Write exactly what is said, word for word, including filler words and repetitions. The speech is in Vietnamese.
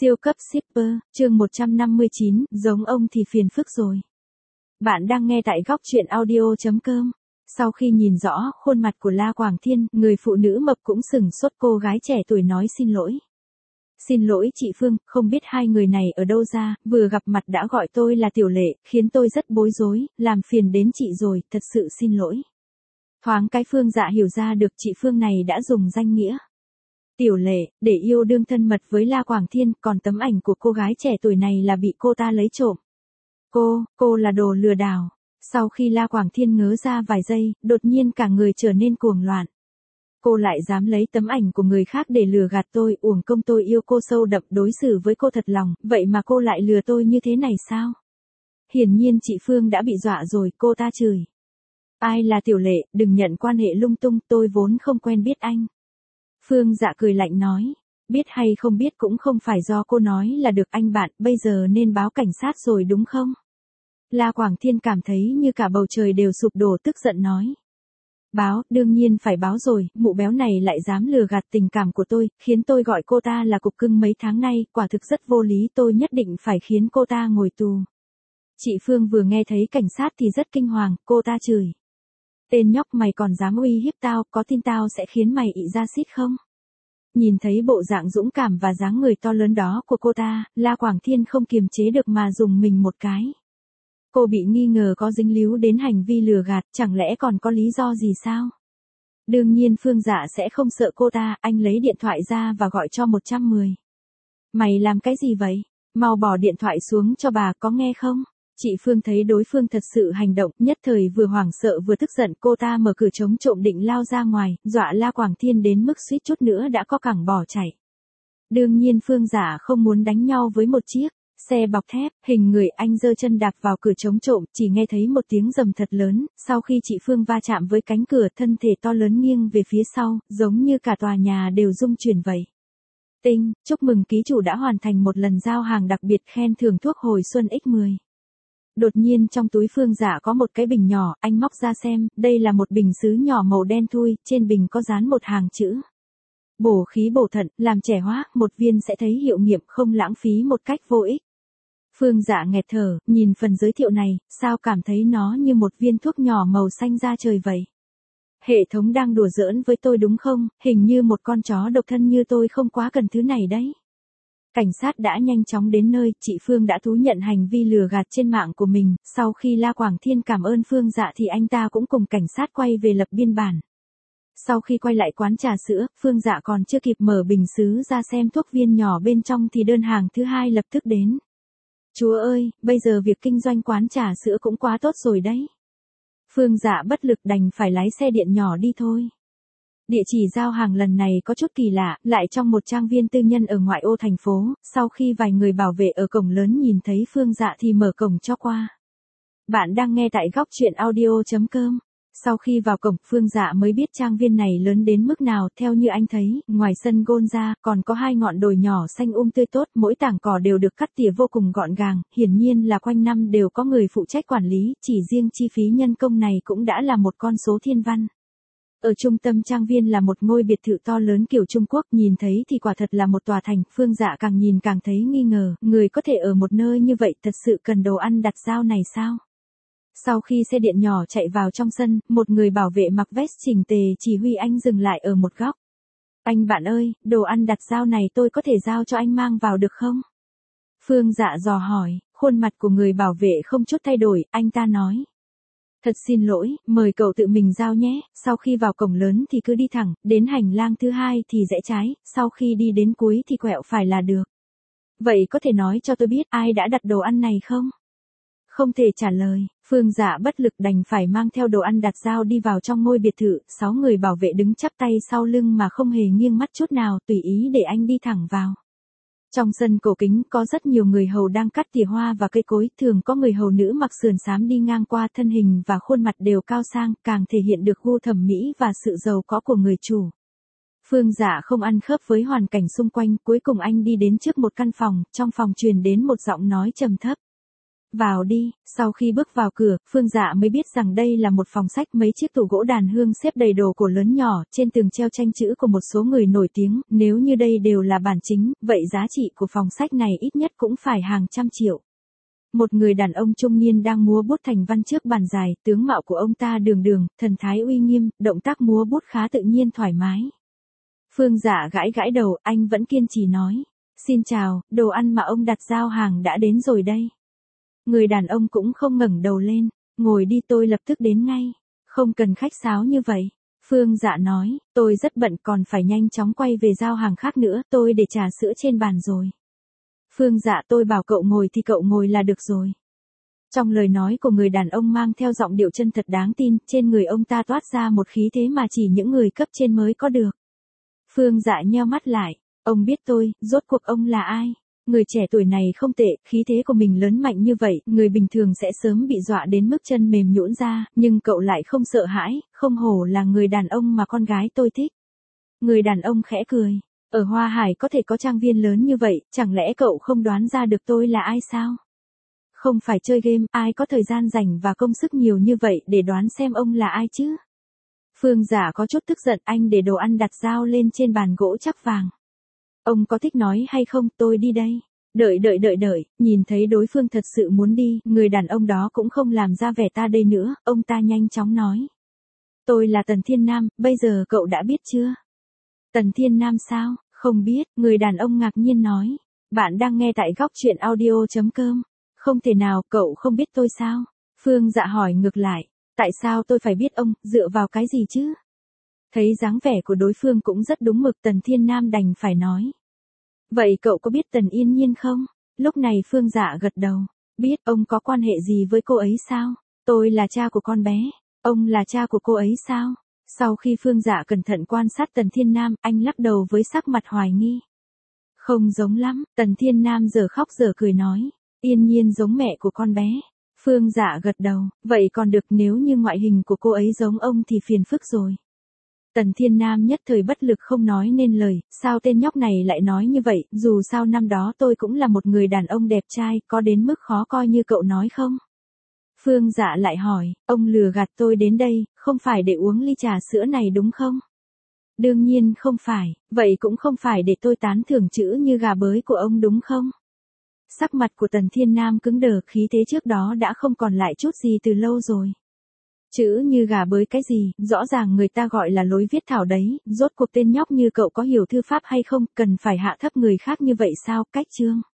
Siêu cấp shipper, chương một trăm năm mươi chín, giống ông thì phiền phức rồi. Bạn đang nghe tại góc truyện audio chấm com. Sau khi nhìn rõ khuôn mặt của La Quảng Thiên, người phụ nữ mập cũng sửng sốt, cô gái trẻ tuổi nói xin lỗi. Xin lỗi chị Phương, không biết hai người này ở đâu ra, vừa gặp mặt đã gọi tôi là Tiểu Lệ, khiến tôi rất bối rối, làm phiền đến chị rồi, thật sự xin lỗi. Thoáng cái Phương Dạ hiểu ra được chị Phương này đã dùng danh nghĩa Tiểu Lệ để yêu đương thân mật với La Quảng Thiên, còn tấm ảnh của cô gái trẻ tuổi này là bị cô ta lấy trộm. Cô, cô là đồ lừa đảo. Sau khi La Quảng Thiên ngớ ra vài giây, đột nhiên cả người trở nên cuồng loạn. Cô lại dám lấy tấm ảnh của người khác để lừa gạt tôi, uổng công tôi yêu cô sâu đậm, đối xử với cô thật lòng, vậy mà cô lại lừa tôi như thế này sao? Hiển nhiên chị Phương đã bị dọa rồi, cô ta chửi. Ai là Tiểu Lệ, đừng nhận quan hệ lung tung, tôi vốn không quen biết anh. Phương Dạ cười lạnh nói, biết hay không biết cũng không phải do cô nói là được anh bạn, bây giờ nên báo cảnh sát rồi đúng không? La Quảng Thiên cảm thấy như cả bầu trời đều sụp đổ, tức giận nói. Báo, đương nhiên phải báo rồi, mụ béo này lại dám lừa gạt tình cảm của tôi, khiến tôi gọi cô ta là cục cưng mấy tháng nay, quả thực rất vô lý, tôi nhất định phải khiến cô ta ngồi tù. Chị Phương vừa nghe thấy cảnh sát thì rất kinh hoàng, cô ta chửi. Tên nhóc mày còn dám uy hiếp tao, có tin tao sẽ khiến mày ị ra xít không? Nhìn thấy bộ dạng dũng cảm và dáng người to lớn đó của cô ta, La Quảng Thiên không kiềm chế được mà dùng mình một cái. Cô bị nghi ngờ có dính líu đến hành vi lừa gạt, chẳng lẽ còn có lý do gì sao? Đương nhiên Phương Dạ sẽ không sợ cô ta, anh lấy điện thoại ra và gọi cho một trăm mười. Mày làm cái gì vậy? Mau bỏ điện thoại xuống cho bà, có nghe không? Chị Phương thấy đối phương thật sự hành động, nhất thời vừa hoảng sợ vừa tức giận, cô ta mở cửa chống trộm định lao ra ngoài, dọa La Quảng Thiên đến mức suýt chút nữa đã có cẳng bỏ chạy. Đương nhiên Phương Dạ không muốn đánh nhau với một chiếc xe bọc thép, hình người, anh giơ chân đạp vào cửa chống trộm, chỉ nghe thấy một tiếng rầm thật lớn, sau khi chị Phương va chạm với cánh cửa, thân thể to lớn nghiêng về phía sau, giống như cả tòa nhà đều rung chuyển vậy. Tinh, chúc mừng ký chủ đã hoàn thành một lần giao hàng đặc biệt, khen thưởng thuốc hồi xuân nhân mười. Đột nhiên trong túi Phương Dạ có một cái bình nhỏ, anh móc ra xem, đây là một bình sứ nhỏ màu đen thui, trên bình có dán một hàng chữ. Bổ khí bổ thận, làm trẻ hóa, một viên sẽ thấy hiệu nghiệm, không lãng phí một cách vô ích. Phương Dạ nghẹt thở, nhìn phần giới thiệu này, sao cảm thấy nó như một viên thuốc nhỏ màu xanh da trời vậy? Hệ thống đang đùa giỡn với tôi đúng không, hình như một con chó độc thân như tôi không quá cần thứ này đấy. Cảnh sát đã nhanh chóng đến nơi, chị Phương đã thú nhận hành vi lừa gạt trên mạng của mình, sau khi La Quảng Thiên cảm ơn Phương Dạ thì anh ta cũng cùng cảnh sát quay về lập biên bản. Sau khi quay lại quán trà sữa, Phương Dạ còn chưa kịp mở bình sứ ra xem thuốc viên nhỏ bên trong thì đơn hàng thứ hai lập tức đến. Chúa ơi, bây giờ việc kinh doanh quán trà sữa cũng quá tốt rồi đấy. Phương Dạ bất lực đành phải lái xe điện nhỏ đi thôi. Địa chỉ giao hàng lần này có chút kỳ lạ, lại trong một trang viên tư nhân ở ngoại ô thành phố, sau khi vài người bảo vệ ở cổng lớn nhìn thấy Phương Dạ thì mở cổng cho qua. Bạn đang nghe tại góc truyện audio chấm com. Sau khi vào cổng, Phương Dạ mới biết trang viên này lớn đến mức nào, theo như anh thấy, ngoài sân golf ra, còn có hai ngọn đồi nhỏ xanh um tươi tốt, mỗi tảng cỏ đều được cắt tỉa vô cùng gọn gàng, hiển nhiên là quanh năm đều có người phụ trách quản lý, chỉ riêng chi phí nhân công này cũng đã là một con số thiên văn. Ở trung tâm trang viên là một ngôi biệt thự to lớn kiểu Trung Quốc, nhìn thấy thì quả thật là một tòa thành, Phương Dạ càng nhìn càng thấy nghi ngờ, người có thể ở một nơi như vậy thật sự cần đồ ăn đặt giao này sao? Sau khi xe điện nhỏ chạy vào trong sân, một người bảo vệ mặc vest chỉnh tề chỉ huy anh dừng lại ở một góc. Anh bạn ơi, đồ ăn đặt giao này tôi có thể giao cho anh mang vào được không? Phương Dạ dò hỏi, khuôn mặt của người bảo vệ không chút thay đổi, anh ta nói. Thật xin lỗi, mời cậu tự mình giao nhé, sau khi vào cổng lớn thì cứ đi thẳng, đến hành lang thứ hai thì rẽ trái, sau khi đi đến cuối thì quẹo phải là được. Vậy có thể nói cho tôi biết ai đã đặt đồ ăn này không? Không thể trả lời, Phương Dạ bất lực đành phải mang theo đồ ăn đặt giao đi vào trong ngôi biệt thự, sáu người bảo vệ đứng chắp tay sau lưng mà không hề nghiêng mắt chút nào, tùy ý để anh đi thẳng vào. Trong sân cổ kính có rất nhiều người hầu đang cắt tỉa hoa và cây cối, thường có người hầu nữ mặc sườn xám đi ngang qua, thân hình và khuôn mặt đều cao sang, càng thể hiện được gu thẩm mỹ và sự giàu có của người chủ. Phương Dạ không ăn khớp với hoàn cảnh xung quanh, cuối cùng anh đi đến trước một căn phòng, trong phòng truyền đến một giọng nói trầm thấp. Vào đi. Sau khi bước vào cửa, Phương Dạ mới biết rằng đây là một phòng sách, mấy chiếc tủ gỗ đàn hương xếp đầy đồ cổ lớn nhỏ, trên tường treo tranh chữ của một số người nổi tiếng, nếu như đây đều là bản chính, vậy giá trị của phòng sách này ít nhất cũng phải hàng trăm triệu. Một người đàn ông trung niên đang múa bút thành văn trước bàn dài, tướng mạo của ông ta đường đường, thần thái uy nghiêm, động tác múa bút khá tự nhiên thoải mái. Phương Dạ gãi gãi đầu, anh vẫn kiên trì nói. Xin chào, đồ ăn mà ông đặt giao hàng đã đến rồi đây. Người đàn ông cũng không ngẩng đầu lên, ngồi đi tôi lập tức đến ngay. Không cần khách sáo như vậy. Phương Dạ nói, tôi rất bận còn phải nhanh chóng quay về giao hàng khác nữa, tôi để trà sữa trên bàn rồi. Phương Dạ tôi bảo cậu ngồi thì cậu ngồi là được rồi. Trong lời nói của người đàn ông mang theo giọng điệu chân thật đáng tin, trên người ông ta toát ra một khí thế mà chỉ những người cấp trên mới có được. Phương Dạ nheo mắt lại, ông biết tôi, rốt cuộc ông là ai? Người trẻ tuổi này không tệ, khí thế của mình lớn mạnh như vậy, người bình thường sẽ sớm bị dọa đến mức chân mềm nhũn ra, nhưng cậu lại không sợ hãi, không hổ là người đàn ông mà con gái tôi thích. Người đàn ông khẽ cười, ở Hoa Hải có thể có trang viên lớn như vậy, chẳng lẽ cậu không đoán ra được tôi là ai sao? Không phải chơi game, ai có thời gian rảnh và công sức nhiều như vậy để đoán xem ông là ai chứ? Phương Dạ có chút tức giận, anh để đồ ăn đặt dao lên trên bàn gỗ chắc vàng. Ông có thích nói hay không, tôi đi đây. Đợi đợi đợi đợi, nhìn thấy đối phương thật sự muốn đi, người đàn ông đó cũng không làm ra vẻ ta đây nữa, ông ta nhanh chóng nói. Tôi là Tần Thiên Nam, bây giờ cậu đã biết chưa? Tần Thiên Nam sao, không biết, người đàn ông ngạc nhiên nói. Bạn đang nghe tại góc truyện audio.com. Không thể nào, cậu không biết tôi sao? Phương Dạ hỏi ngược lại. Tại sao tôi phải biết ông, dựa vào cái gì chứ? Thấy dáng vẻ của đối phương cũng rất đúng mực, Tần Thiên Nam đành phải nói. Vậy cậu có biết Tần Yên Nhiên không? Lúc này Phương Dạ gật đầu. Biết, ông có quan hệ gì với cô ấy sao? Tôi là cha của con bé. Ông là cha của cô ấy sao? Sau khi Phương Dạ cẩn thận quan sát Tần Thiên Nam, anh lắc đầu với sắc mặt hoài nghi. Không giống lắm, Tần Thiên Nam giờ khóc giờ cười nói. Yên Nhiên giống mẹ của con bé. Phương Dạ gật đầu, vậy còn được, nếu như ngoại hình của cô ấy giống ông thì phiền phức rồi. Tần Thiên Nam nhất thời bất lực không nói nên lời, sao tên nhóc này lại nói như vậy, dù sao năm đó tôi cũng là một người đàn ông đẹp trai, có đến mức khó coi như cậu nói không? Phương Dạ lại hỏi, ông lừa gạt tôi đến đây, không phải để uống ly trà sữa này đúng không? Đương nhiên không phải, vậy cũng không phải để tôi tán thưởng chữ như gà bới của ông đúng không? Sắc mặt của Tần Thiên Nam cứng đờ, khí thế trước đó đã không còn lại chút gì từ lâu rồi. Chữ như gà bới cái gì, rõ ràng người ta gọi là lối viết thảo đấy, rốt cuộc tên nhóc như cậu có hiểu thư pháp hay không, cần phải hạ thấp người khác như vậy sao, cách chương.